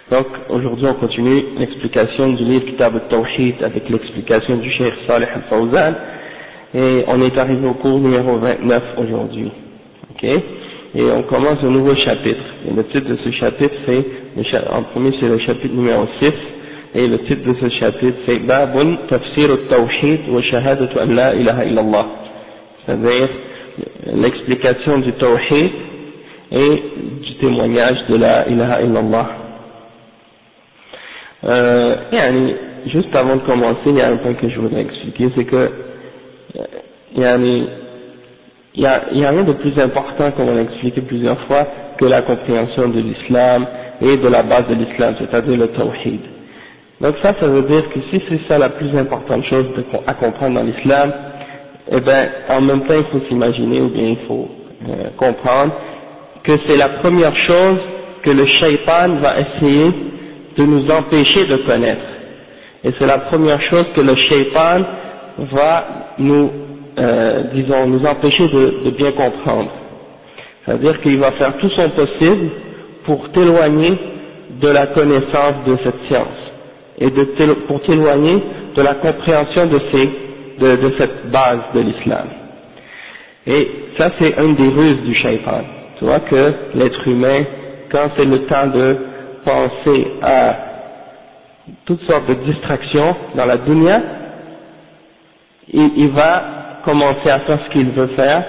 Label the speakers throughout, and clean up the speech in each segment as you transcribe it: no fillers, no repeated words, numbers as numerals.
Speaker 1: Donc aujourd'hui on continue l'explication du livre Kitab al-Tawhid avec l'explication du Cheikh Salih al-Fawzan et on est arrivé au cours numéro 29 aujourd'hui. Ok? Et on commence un nouveau chapitre. Et le titre de ce chapitre c'est, en premier c'est le chapitre numéro 6 et le titre de ce chapitre c'est Babun Tafsir al-Tawhid wa Shahadatu an la ilaha illallah. C'est-à-dire l'explication du Tawhid et du témoignage de la ilaha illallah. Juste avant de commencer, il y a un point que je voudrais expliquer, c'est que il y a rien de plus important, comme on l'a expliqué plusieurs fois, que la compréhension de l'islam et de la base de l'islam, c'est-à-dire le tawhid. Donc ça veut dire que si c'est ça la plus importante chose à comprendre dans l'islam, eh ben en même temps il faut s'imaginer ou bien il faut comprendre que c'est la première chose que le shaitan va essayer de nous empêcher de connaître. Et c'est la première chose que le shaitan va nous empêcher de bien comprendre. C'est-à-dire qu'il va faire tout son possible pour t'éloigner de la connaissance de cette science et pour t'éloigner de la compréhension de cette base de l'islam. Et ça c'est une des ruses du shaitan. Tu vois que l'être humain, quand c'est le temps de penser à toutes sortes de distractions dans la dunya, il va commencer à faire ce qu'il veut faire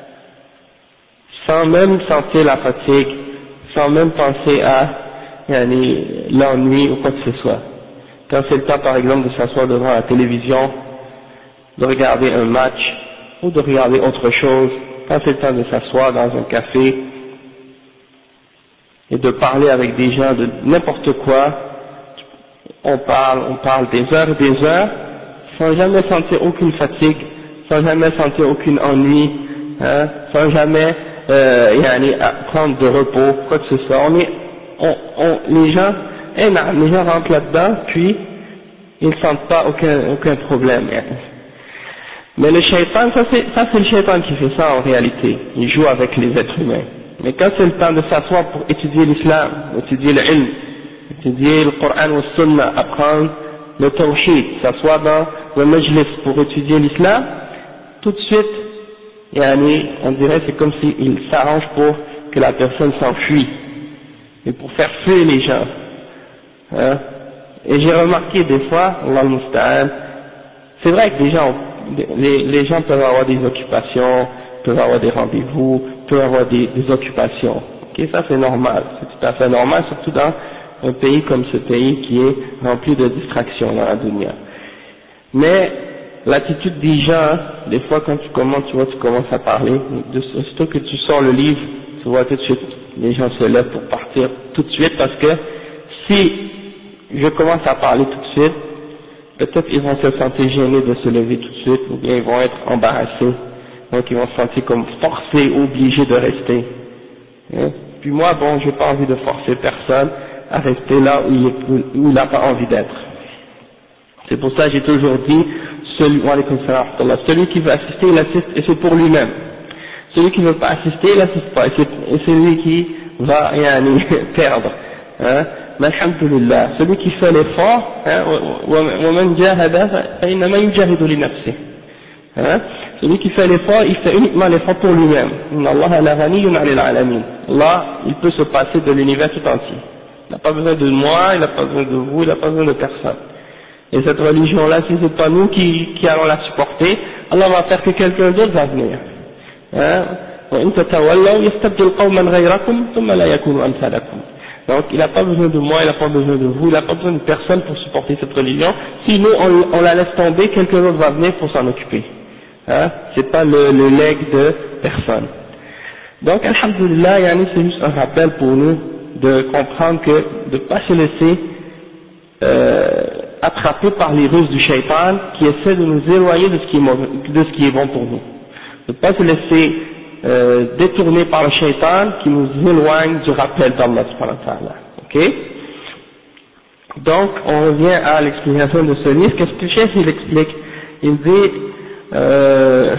Speaker 1: sans même sentir la fatigue, sans même penser à l'ennui ou quoi que ce soit. Quand c'est le temps par exemple de s'asseoir devant la télévision, de regarder un match ou de regarder autre chose, quand c'est le temps de s'asseoir dans un café et de parler avec des gens de n'importe quoi, on parle des heures et des heures, sans jamais sentir aucune fatigue, sans jamais sentir aucun ennui, sans jamais prendre de repos, quoi que ce soit. Les gens rentrent là-dedans, puis ils ne sentent pas aucun problème. Mais le shaitan, ça c'est le shaitan qui fait ça en réalité. Il joue avec les êtres humains. Mais quand c'est le temps de s'asseoir pour étudier l'islam, étudier l'ilm, étudier le Coran ou le Sunna, apprendre le tawhid, s'asseoir dans le majlis pour étudier l'islam, tout de suite, on dirait c'est comme s'il s'arrange pour que la personne s'enfuit, et pour faire fuir les gens. Et j'ai remarqué des fois, Allah al-Musta'an, c'est vrai que les gens peuvent avoir des occupations, peuvent avoir des rendez-vous, peuvent avoir des occupations. Ok, ça c'est normal, c'est tout à fait normal, surtout dans un pays comme ce pays qui est rempli de distractions dans la dunya. Mais l'attitude des gens, des fois quand tu commences à parler, surtout que tu sors le livre, tu vois tout de suite, les gens se lèvent pour partir tout de suite parce que si je commence à parler tout de suite, peut-être ils vont se sentir gênés de se lever tout de suite, ou bien ils vont être embarrassés, donc ils vont se sentir comme forcés, obligés de rester. Puis moi, bon, j'ai pas envie de forcer personne à rester là où il n'a pas envie d'être. C'est pour ça que j'ai toujours dit, celui qui veut assister, il assiste, et c'est pour lui-même. Celui qui ne veut pas assister, il n'assiste pas, et c'est lui qui va perdre. Mais alhamdulillah, celui qui fait l'effort, celui qui fait l'effort, il fait uniquement l'effort pour lui-même. Allah, il peut se passer de l'univers tout entier. Il n'a pas besoin de moi, il n'a pas besoin de vous, il n'a pas besoin de personne. Et cette religion-là, si c'est pas nous qui allons la supporter, Allah va faire que quelqu'un d'autre va venir. Donc il n'a pas besoin de moi, il n'a pas besoin de vous, il n'a pas besoin de personne pour supporter cette religion. Si nous on la laisse tomber, quelqu'un d'autre va venir pour s'en occuper. C'est pas le legs de personne. Donc alhamdulillah, c'est juste un rappel pour nous de comprendre que de ne pas se laisser attraper par les ruses du shaitan qui essaie de nous éloigner de ce qui est bon pour nous. De ne pas se laisser détourner par le shaitan qui nous éloigne du rappel d'Allah subhanahu wa ta'ala. Ok? Donc on revient à l'explication de ce livre. Qu'est-ce que le chef il explique? Il dit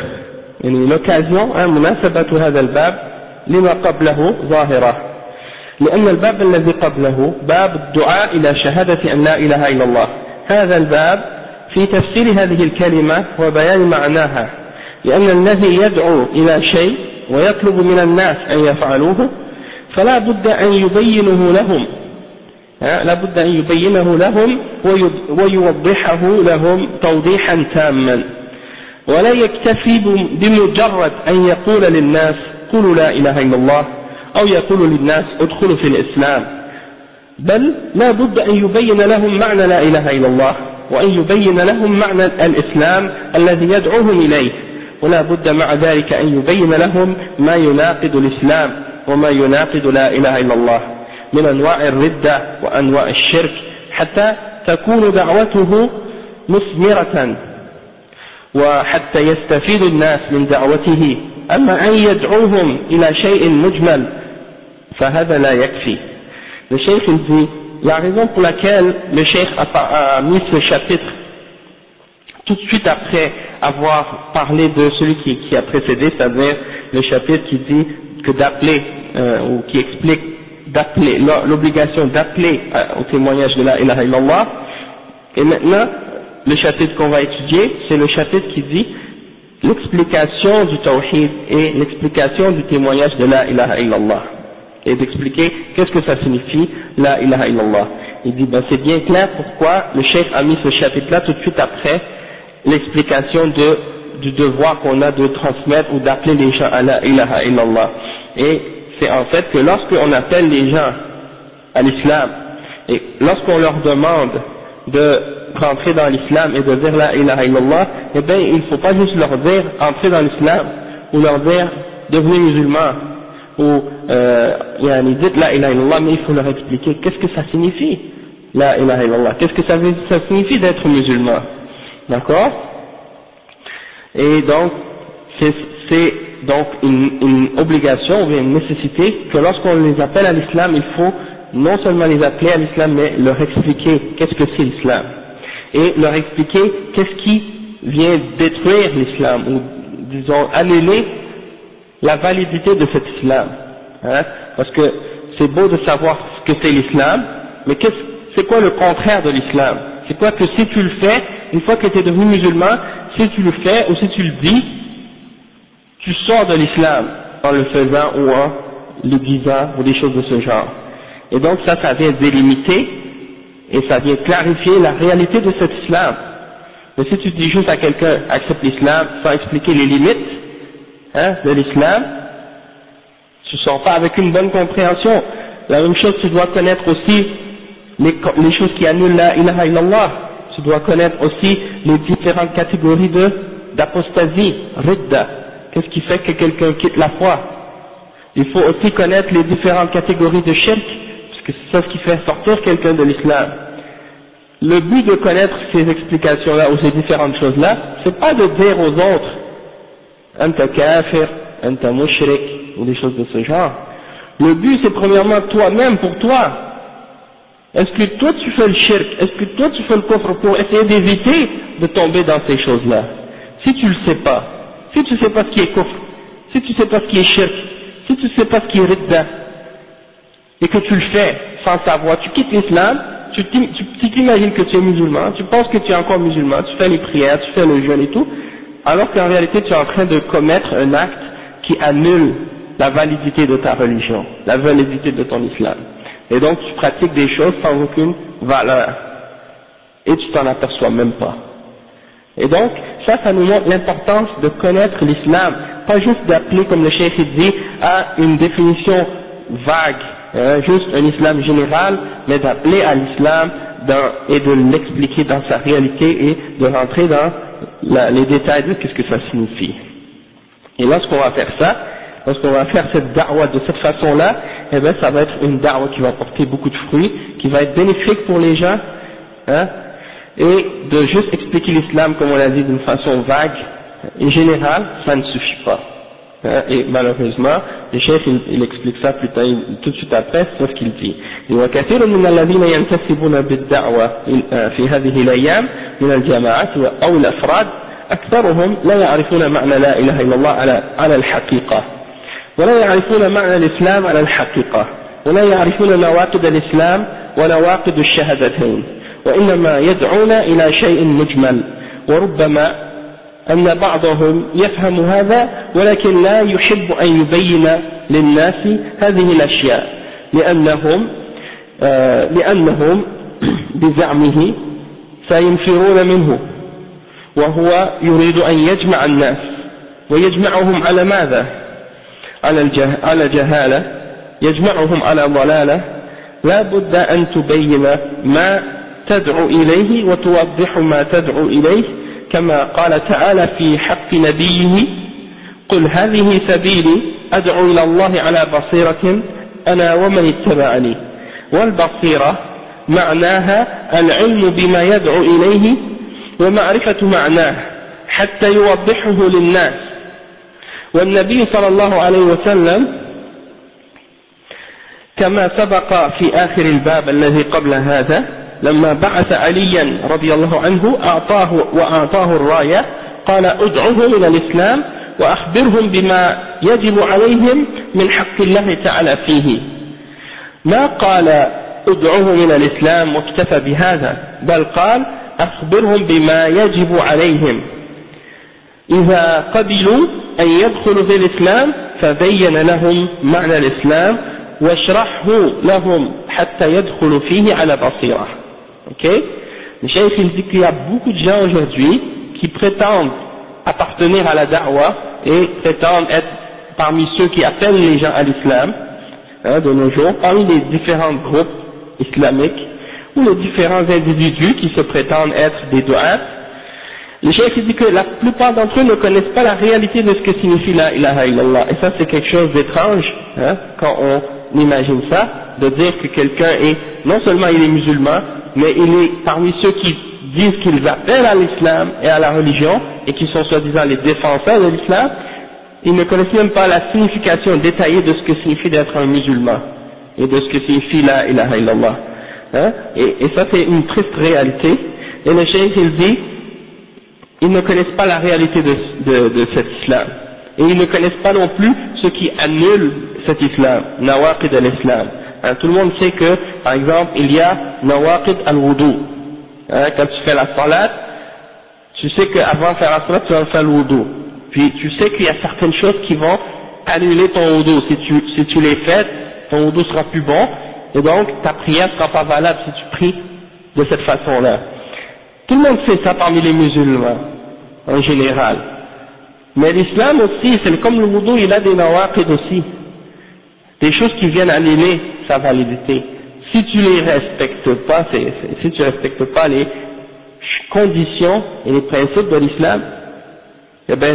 Speaker 1: l'occasion, munasabatu hadha al-bab lima qablahu zahira. لأن الباب الذي قبله باب الدعاء إلى شهادة أن لا إله إلا الله، هذا الباب في تفسير هذه الكلمة وبيان معناها، لأن الذي يدعو إلى شيء ويطلب من الناس أن يفعلوه فلا بد أن يبينه لهم، لا بد أن يبينه لهم ويوضحه لهم توضيحا تاما، ولا يكتفي بمجرد أن يقول للناس قولوا لا إله إلا الله أو يقول للناس ادخلوا في الإسلام، بل لا بد أن يبين لهم معنى لا إله إلا الله، وأن يبين لهم معنى الإسلام الذي يدعوهم إليه، ولا بد مع ذلك أن يبين لهم ما يناقض الإسلام وما يناقض لا إله إلا الله من أنواع الردة وأنواع الشرك، حتى تكون دعوته مثمرة وحتى يستفيد الناس من دعوته. أما أن يدعوهم إلى شيء مجمل فهذا لا يكفي. Le cheikh il dit, la raison pour laquelle le cheikh a mis ce chapitre tout de suite après avoir parlé de celui qui a précédé, c'est-à-dire le chapitre qui dit que d'appeler, ou qui explique d'appeler, l'obligation d'appeler au témoignage de la ilaha illallah, et maintenant le chapitre qu'on va étudier, c'est le chapitre qui dit l'explication du tawhid et l'explication du témoignage de la ilaha illallah, et d'expliquer qu'est-ce que ça signifie la ilaha illallah. Il dit c'est bien clair pourquoi le cheikh a mis ce chapitre là tout de suite après l'explication du devoir qu'on a de transmettre ou d'appeler les gens à la ilaha illallah. Et c'est en fait que lorsqu'on appelle les gens à l'islam et lorsqu'on leur demande de rentrer dans l'islam et de dire la ilaha illallah, eh bien il ne faut pas juste leur dire entrer dans l'islam ou leur dire devenez musulman ou dites la ilaha illallah, mais il faut leur expliquer qu'est-ce que ça signifie la ilaha illallah, qu'est-ce que ça signifie d'être musulman, d'accord? Et donc c'est donc une obligation ou bien une nécessité que lorsqu'on les appelle à l'islam, il faut non seulement les appeler à l'islam, mais leur expliquer qu'est-ce que c'est l'islam, et leur expliquer qu'est-ce qui vient détruire l'islam, ou disons annuler la validité de cet islam, hein? Parce que c'est beau de savoir ce que c'est l'islam, mais c'est quoi le contraire de l'islam? C'est quoi que si tu le fais, une fois que tu es devenu musulman, si tu le fais ou si tu le dis, tu sors de l'islam en le faisant ou en le disant ou des choses de ce genre. Et donc ça vient délimiter et ça vient clarifier la réalité de cet islam. Mais si tu dis juste à quelqu'un accepte l'islam sans expliquer les limites, hein, de l'islam, tu ne sors pas avec une bonne compréhension. La même chose, tu dois connaître aussi les choses qui annulent la ilaha illallah. Tu dois connaître aussi les différentes catégories d'apostasie, ridda. Qu'est-ce qui fait que quelqu'un quitte la foi? Il faut aussi connaître les différentes catégories de shirk, parce que c'est ça ce qui fait sortir quelqu'un de l'islam. Le but de connaître ces explications-là ou ces différentes choses-là, c'est pas de dire aux autres anta kafir, anta mushrik ou des choses de ce genre. Le but c'est premièrement toi-même, pour toi. Est-ce que toi tu fais le shirk? Est-ce que toi tu fais le kufr pour essayer d'éviter de tomber dans ces choses-là? Si tu le sais pas, si tu sais pas ce qui est kufr, si tu sais pas ce qui est shirk, si tu sais pas ce qui est ridda, et que tu le fais sans savoir, tu quittes l'islam, tu t'imagines que tu es musulman, tu penses que tu es encore musulman, tu fais les prières, tu fais le jeûne et tout, alors qu'en réalité tu es en train de commettre un acte qui annule la validité de ta religion, la validité de ton islam. Et donc tu pratiques des choses sans aucune valeur, et tu t'en aperçois même pas. Et donc ça nous montre l'importance de connaître l'islam, pas juste d'appeler, comme le cheikh dit, à une définition vague, juste un islam général, mais d'appeler à l'islam et de l'expliquer dans sa réalité et de rentrer dans les détails de qu'est-ce que ça signifie. Et lorsqu'on va faire ça, lorsqu'on va faire cette da'wa de cette façon-là, eh bien ça va être une da'wa qui va porter beaucoup de fruits, qui va être bénéfique pour les gens, hein, et de juste expliquer l'islam, comme on l'a dit, d'une façon vague et générale, ça ne suffit pas. Et malheureusement, le chef il explique ça plus tard, tout de suite après, c'est ce qu'il dit. وكثير من الذين ينتسبون بالدعوة في هذه الأيام من الجماعات أو الأفراد أكثرهم لا يعرفون معنى لا إله إلا الله على الحقيقة، ولا يعرفون معنى الإسلام على الحقيقة، ولا يعرفون نواقض الإسلام ونواقض الشهادتين وإنما يدعون إلى شيء مجمل وربما أن بعضهم يفهم هذا ولكن لا يحب أن يبين للناس هذه الأشياء لأنهم بزعمه سينفرون منه وهو يريد أن يجمع الناس ويجمعهم على ماذا؟ على جهالة يجمعهم على ضلالة لا بد أن تبين ما تدعو إليه وتوضح ما تدعو إليه كما قال تعالى في حق نبيه قل هذه سبيلي أدعو إلى الله على بصيرة أنا ومن اتبعني والبصيرة معناها العلم بما يدعو إليه ومعرفة معناه حتى يوضحه للناس والنبي صلى الله عليه وسلم كما سبق في آخر الباب الذي قبل هذا لما بعث عليا رضي الله عنه وأعطاه الراية قال ادعوهم إلى الإسلام وأخبرهم بما يجب عليهم من حق الله تعالى فيه ما قال ادعوهم إلى الإسلام واكتفى بهذا بل قال أخبرهم بما يجب عليهم إذا قبلوا أن يدخلوا في الإسلام فبين لهم معنى الإسلام واشرحه لهم حتى يدخلوا فيه على بصيرة. Ok? Le cheikh il dit qu'il y a beaucoup de gens aujourd'hui qui prétendent appartenir à la da'wah et prétendent être parmi ceux qui appellent les gens à l'islam de nos jours, parmi les différents groupes islamiques ou les différents individus qui se prétendent être des du'at. Le cheikh dit que la plupart d'entre eux ne connaissent pas la réalité de ce que signifie la ilaha illallah et ça c'est quelque chose d'étrange quand on imagine ça, de dire que quelqu'un est, non seulement il est musulman, mais il est parmi ceux qui disent qu'ils appellent à l'islam et à la religion, et qui sont soi-disant les défenseurs de l'islam, ils ne connaissent même pas la signification détaillée de ce que signifie d'être un musulman, et de ce que signifie la ilaha illallah. Et ça c'est une triste réalité, et le cheikh il dit, ils ne connaissent pas la réalité de cet islam. Et ils ne connaissent pas non plus ce qui annule cet islam, nawaqid al-islam. Tout le monde sait que, par exemple, il y a nawaqid al-wudu. Quand tu fais la salat, tu sais qu'avant de faire la salat, tu vas faire le wudu. Puis tu sais qu'il y a certaines choses qui vont annuler ton wudu. Si tu les fais, ton wudu sera plus bon, et donc ta prière sera pas valable si tu pries de cette façon-là. Tout le monde sait ça parmi les musulmans, en général. Mais l'islam aussi, c'est comme le wudu, il a des nawaqid aussi. Des choses qui viennent annuler sa validité. Si tu les respectes pas, si tu respectes pas les conditions et les principes de l'islam, eh ben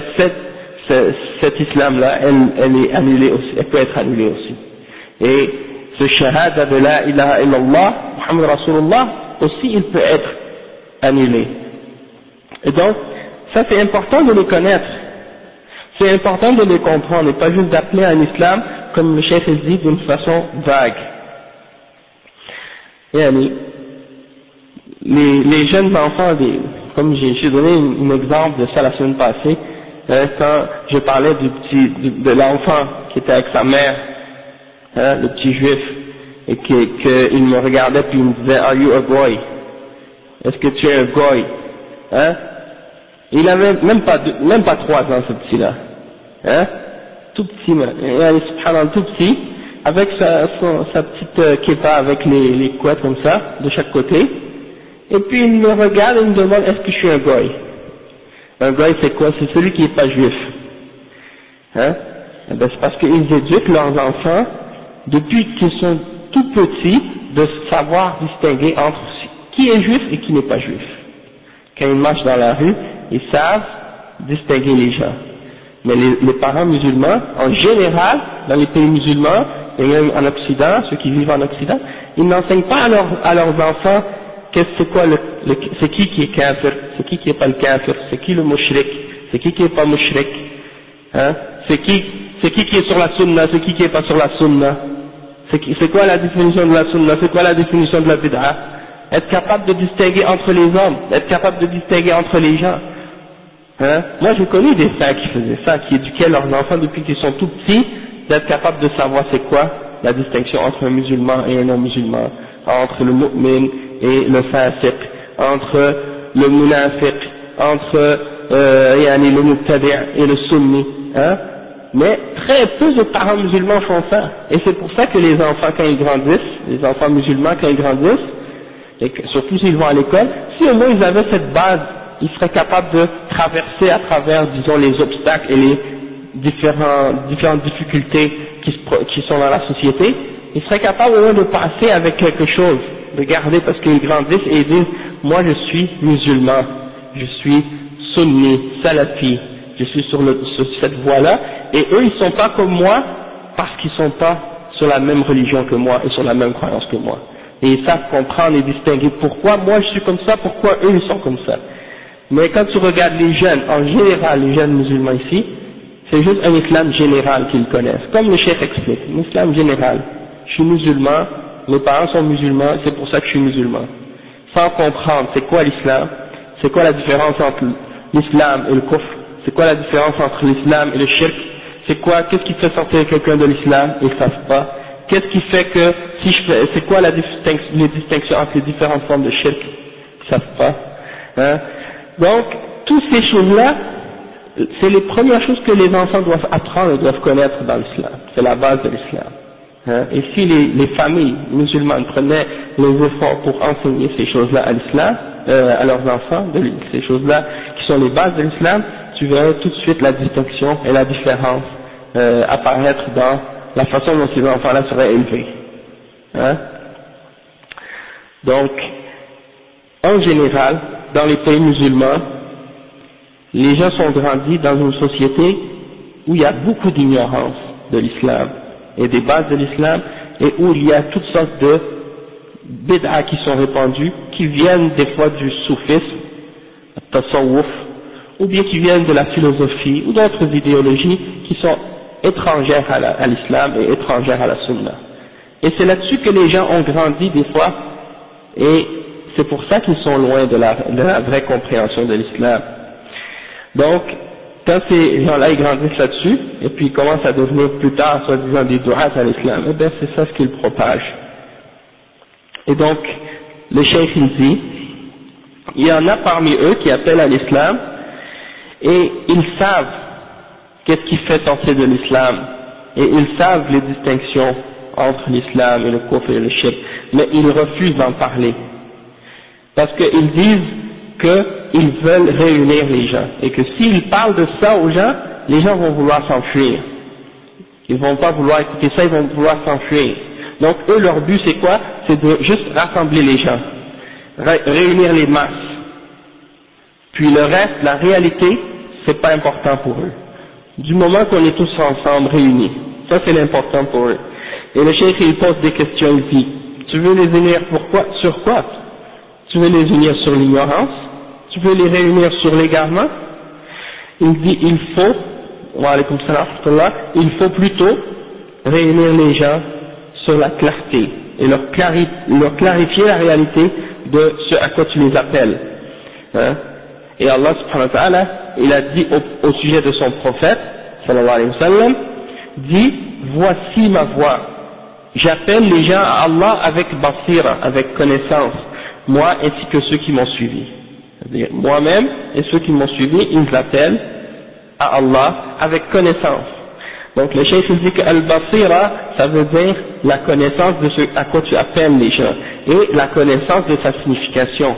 Speaker 1: cet islam-là, elle est annulée aussi, elle peut être annulée aussi. Et ce shahada de la ilaha illallah, Muhammad Rasulullah, aussi il peut être annulé. Et donc, ça c'est important de les connaître. C'est important de les comprendre et pas juste d'appeler un islam, comme le cheikh dit, d'une façon vague. Les jeunes enfants, comme j'ai donné un exemple de ça la semaine passée, quand je parlais de l'enfant qui était avec sa mère, le petit juif, et qu'il me regardait puis il me disait, are you a goy? Est-ce que tu es un goy? Il avait même pas 3 ans ce petit-là, tout petit, subhanallah, tout petit, avec sa petite kippa avec les couettes comme ça, de chaque côté, et puis il me regarde et il me demande est-ce que je suis un goy? Un goy c'est quoi? C'est celui qui n'est pas juif. Eh ben, c'est parce qu'ils éduquent leurs enfants depuis qu'ils sont tout petits de savoir distinguer entre qui est juif et qui n'est pas juif. Quand ils marchent dans la rue, ils savent distinguer les gens. Mais les parents musulmans, en général, dans les pays musulmans, et même en Occident, ceux qui vivent en Occident, ils n'enseignent pas à leurs enfants c'est qui est kafir, c'est qui est pas le kafir, c'est qui le mushrik, c'est qui est pas mushrik, c'est qui est sur la sunna, c'est qui est pas sur la sunna, c'est quoi la définition de la sunna, c'est quoi la définition de la bid'a. Être capable de distinguer entre les hommes, être capable de distinguer entre les gens. Moi j'ai connu des frères qui faisaient ça, qui éduquaient leurs enfants depuis qu'ils sont tout petits, d'être capable de savoir c'est quoi la distinction entre un musulman et un non-musulman, entre le mu'min et le fasiq, entre le munafiq, entre le mubtadi' et le sunni, hein. Mais très peu de parents musulmans font ça, et c'est pour ça que les enfants quand ils grandissent, les enfants musulmans quand ils grandissent, et surtout s'ils vont à l'école, si au moins ils avaient cette base, ils seraient capables de traverser à travers, disons, les obstacles et les différentes difficultés qui sont dans la société, ils seraient capables au moins de passer avec quelque chose, de garder, parce qu'ils grandissent et ils disent, moi je suis musulman, je suis sunni, salafi, je suis sur cette voie-là, et eux ils sont pas comme moi parce qu'ils sont pas sur la même religion que moi et sur la même croyance que moi. Et ils savent comprendre et distinguer pourquoi moi je suis comme ça, pourquoi eux ils sont comme ça. Mais quand tu regardes les jeunes, en général les jeunes musulmans ici, c'est juste un islam général qu'ils connaissent, comme le cheikh explique, un islam général. Je suis musulman, mes parents sont musulmans, c'est pour ça que je suis musulman. Sans comprendre c'est quoi l'islam, c'est quoi la différence entre l'islam et le kufr, c'est quoi la différence entre l'islam et le shirk, qu'est-ce qui fait sortir quelqu'un de l'islam, ils ne savent pas. Qu'est-ce qui fait que, c'est quoi les distinctions entre les différentes formes de shirk, ils ne savent pas. Hein? Donc, toutes ces choses-là, c'est les premières choses que les enfants doivent apprendre et doivent connaître dans l'islam. C'est la base de l'islam. Hein? Et si les familles musulmanes prenaient les efforts pour enseigner ces choses-là à l'islam, à leurs enfants, ces choses-là qui sont les bases de l'islam, tu verrais tout de suite la distinction et la différence apparaître dans la façon dont ces enfants-là seraient élevés. Hein? Donc, en général, dans les pays musulmans, les gens sont grandis dans une société où il y a beaucoup d'ignorance de l'islam et des bases de l'islam, et où il y a toutes sortes de bid'a qui sont répandues, qui viennent des fois du soufisme, tasawwuf, ou bien qui viennent de la philosophie ou d'autres idéologies qui sont étrangères à l'islam et étrangères à la sunna. Et c'est là-dessus que les gens ont grandi des fois, et c'est pour ça qu'ils sont loin de la vraie compréhension de l'islam. Donc, quand ces gens-là ils grandissent là-dessus, et puis ils commencent à devenir plus tard, soi-disant, des du'at à l'islam, eh bien c'est ça ce qu'ils propagent. Et donc, le cheikh il dit, il y en a parmi eux qui appellent à l'islam, et ils savent qu'est-ce qui fait sortir de l'islam, et ils savent les distinctions entre l'islam et le kufr et le shirk, mais ils refusent d'en parler, parce qu'ils disent qu'ils veulent réunir les gens, et que s'ils parlent de ça aux gens, les gens vont vouloir s'enfuir, ils vont pas vouloir écouter ça, ils vont vouloir s'enfuir. Donc eux leur but c'est quoi? C'est de juste rassembler les gens, réunir les masses, puis le reste, la réalité, c'est pas important pour eux. Du moment qu'on est tous ensemble réunis, ça c'est l'important pour eux. Et le cheikh il pose des questions, il dit, tu veux les unir pourquoi, sur quoi? Tu veux les unir sur l'ignorance? Tu veux les réunir sur l'égarement? Il dit, il faut, wa alaykoum salam wa rahmatullah, il faut plutôt réunir les gens sur la clarté et leur clarifier la réalité de ce à quoi tu les appelles. Hein? Et Allah subhanahu wa ta'ala, il a dit au sujet de son prophète, sallallahu alayhi wa sallam, dit, voici ma voix, j'appelle les gens à Allah avec basira, avec connaissance, moi ainsi que ceux qui m'ont suivi. C'est-à-dire moi-même et ceux qui m'ont suivi, ils appellent à Allah avec connaissance. Donc le cheikh il dit que al-basira, ça veut dire la connaissance de ce à quoi tu appelles les gens, et la connaissance de sa signification.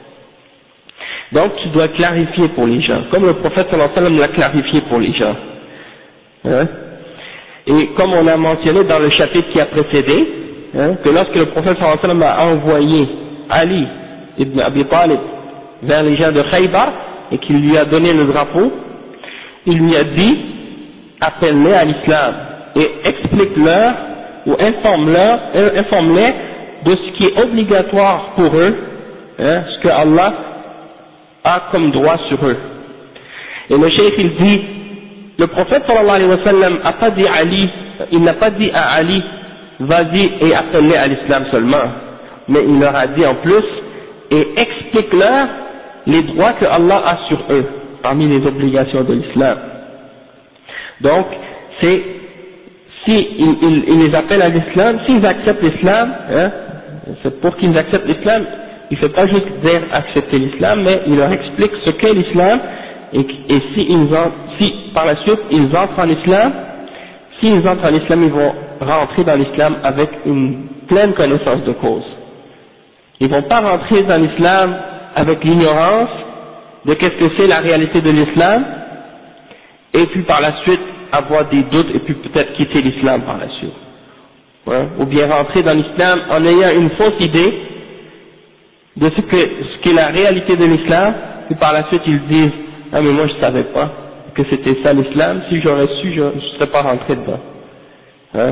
Speaker 1: Donc tu dois clarifier pour les gens, comme le prophète sallallahu alayhi wa sallam l'a clarifié pour les gens. Hein? Et comme on a mentionné dans le chapitre qui a précédé, hein, que lorsque le prophète sallallahu alayhi wa sallam a envoyé Ali ibn Abi Talib vers les gens de Khaybar, et qu'il lui a donné le drapeau, il lui a dit, appelle-les à l'islam, et explique-leur, ou informe-les de ce qui est obligatoire pour eux, hein, ce que Allah a comme droit sur eux. Et le cheikh il dit, le prophète sallallahu alayhi wa sallam a pas dit Ali, il n'a pas dit à Ali, vas-y et appelle-les à l'islam seulement, mais il leur a dit en plus, et explique-leur les droits que Allah a sur eux, parmi les obligations de l'islam. Donc, c'est il les appelle à l'islam, s'ils acceptent l'islam, hein, c'est pour qu'ils acceptent l'islam, il ne fait pas juste dire accepter l'islam, mais il leur explique ce qu'est l'islam, et si par la suite ils entrent en islam, s'ils entrent en islam, ils vont rentrer dans l'islam avec une pleine connaissance de cause. Ils vont pas rentrer dans l'islam avec l'ignorance de qu'est-ce que c'est la réalité de l'islam, et puis par la suite avoir des doutes et puis peut-être quitter l'islam par la suite. Ouais. Ou bien rentrer dans l'islam en ayant une fausse idée de ce qu'est la réalité de l'islam, et par la suite ils disent « Ah mais moi je savais pas que c'était ça l'islam, si j'aurais su je ne serais pas rentré dedans. Hein? »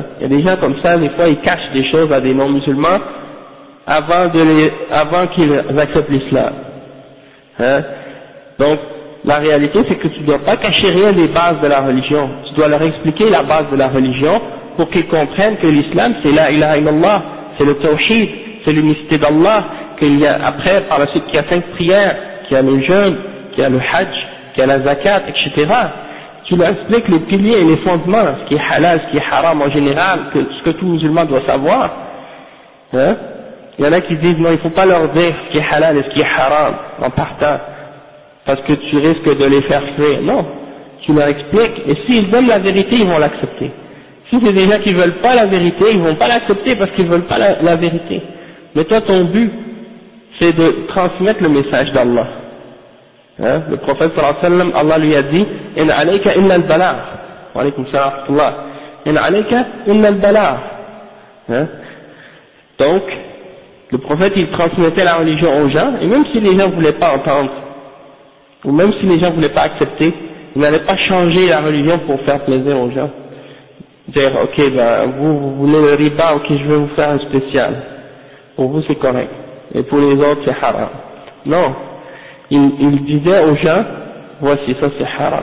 Speaker 1: Il y a des gens comme ça, des fois ils cachent des choses à des non-musulmans avant qu'ils acceptent l'islam. Hein? Donc la réalité c'est que tu ne dois pas cacher rien des bases de la religion, tu dois leur expliquer la base de la religion pour qu'ils comprennent que l'islam c'est la ilaha illallah, c'est le tawhid, c'est l'unicité d'Allah, qu'il y a après par la suite qu'il y a 5 prières, qu'il y a le jeûne, qu'il y a le hajj, qu'il y a la zakat, etc. Tu leur expliques les piliers et les fondements, ce qui est halal, ce qui est haram en général, ce que tout musulman doit savoir. Hein? Il y en a qui disent non, il ne faut pas leur dire ce qui est halal et ce qui est haram en partant, parce que tu risques de les faire fuir. Non, tu leur expliques, et s'ils aiment la vérité, ils vont l'accepter. Si c'est des gens qui ne veulent pas la vérité, ils ne vont pas l'accepter parce qu'ils ne veulent pas la vérité. Mais toi, ton but, c'est de transmettre le message d'Allah. Hein? Le prophète sallallahu alayhi wa sallam, Allah lui a dit « In alayka illa al-balagh » wa alaykum salam wa rahmatullah. « In alayka illa al-balagh » hein? Donc, le prophète, il transmettait la religion aux gens, et même si les gens ne voulaient pas entendre, ou même si les gens ne voulaient pas accepter, il n'allait pas changer la religion pour faire plaisir aux gens. Dire, ok, ben, vous voulez le riba, ok, je vais vous faire un spécial. Pour vous, c'est correct. Et pour les autres, c'est haram. Non. Il disait aux gens, voici, ça c'est haram.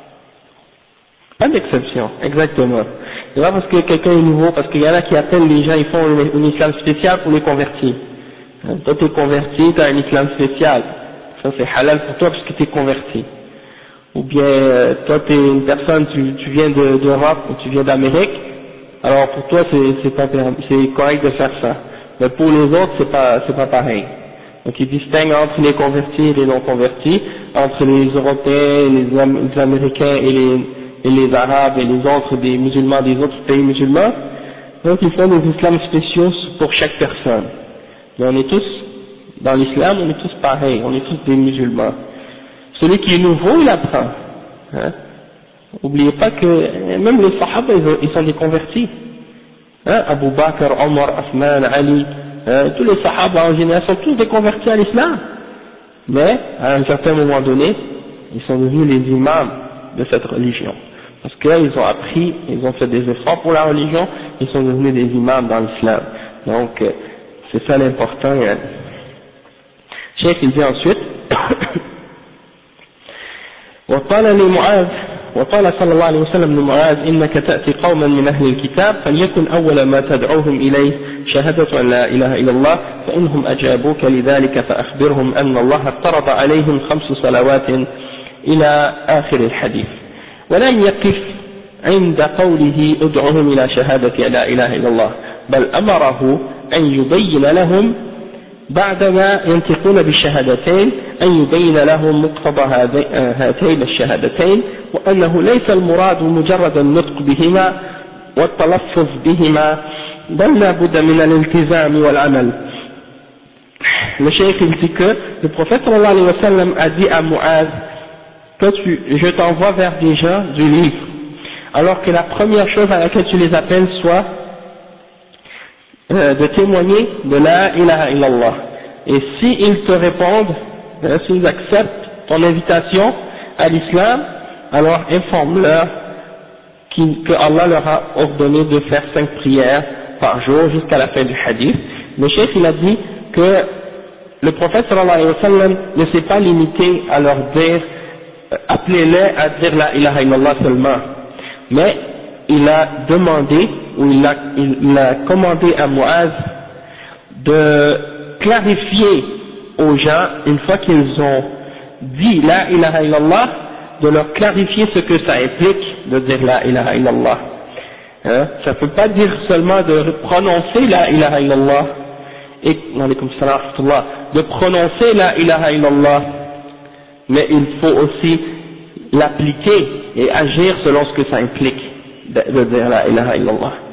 Speaker 1: Pas d'exception, exactement. C'est pas parce que quelqu'un est nouveau, parce qu'il y en a qui appellent les gens, ils font un islam spécial pour les convertir. Toi t'es converti, t'as un islam spécial. Ça c'est halal pour toi parce que t'es converti. Ou bien, toi t'es une personne, tu viens d'Europe ou tu viens d'Amérique, alors pour toi c'est correct de faire ça. Mais pour les autres c'est pas pareil. Donc il distingue entre les convertis et les non convertis, entre les Européens, les Américains et les Arabes et les autres des musulmans des autres pays musulmans. Donc ils font des islams spéciaux pour chaque personne. Mais on est tous, dans l'islam, on est tous pareils, on est tous des musulmans. Celui qui est nouveau, il apprend. Hein? N'oubliez pas que même les Sahaba, ils sont des convertis. Hein? Abu Bakr, Omar, Osman, Ali, tous les Sahaba en général sont tous des convertis à l'islam. Mais à un certain moment donné, ils sont devenus les imams de cette religion. Parce qu'ils ont appris, ils ont fait des efforts pour la religion, ils sont devenus des imams dans l'islam. Donc, c'est ça l'important. Hein. Cheikh, il dit ensuite, وقال لمعاذ وقال صلى الله عليه وسلم لمعاذ إنك تأتي قوما من أهل الكتاب فليكن أول ما تدعوهم إليه شهادة أن لا إله إلا الله فإنهم أجابوك لذلك فأخبرهم أن الله افترض عليهم 5 صلوات إلى آخر الحديث ولم يقف عند قوله ادعوهم إلى شهادة لا إله إلا الله بل أمره أن يبين لهم بعدما ينطقون بالشهادتين أن يبين لهم مقتضى هاتين الشهادتين وأنه ليس المراد مجرد النطق بهما والتلفظ بهما بل لا بد من الالتزام والعمل. Le cheikh il dit que le prophète sallallahu alayhi wa sallam a dit à Mu'adh que je t'envoie vers des gens du livre alors que la première chose à laquelle tu les appelles soit de témoigner de la ilaha illallah. Et s'ils te répondent, s'ils acceptent ton invitation à l'islam, alors informe-leur que Allah leur a ordonné de faire 5 prières par jour jusqu'à la fin du hadith. Le cheikh il a dit que le prophète sallallahu alayhi wa sallam ne s'est pas limité à leur dire appelez-les à dire la ilaha illallah seulement, mais il a demandé ou il a commandé à Mu'adh de clarifier aux gens, une fois qu'ils ont dit la ilaha illallah, de leur clarifier ce que ça implique de dire la ilaha illallah. Hein, ça peut pas dire seulement de prononcer la ilaha illallah, et, alaykoum salam wa rahmatullah, de prononcer la ilaha illallah, mais il faut aussi l'appliquer et agir selon ce que ça implique de dire la ilaha illallah.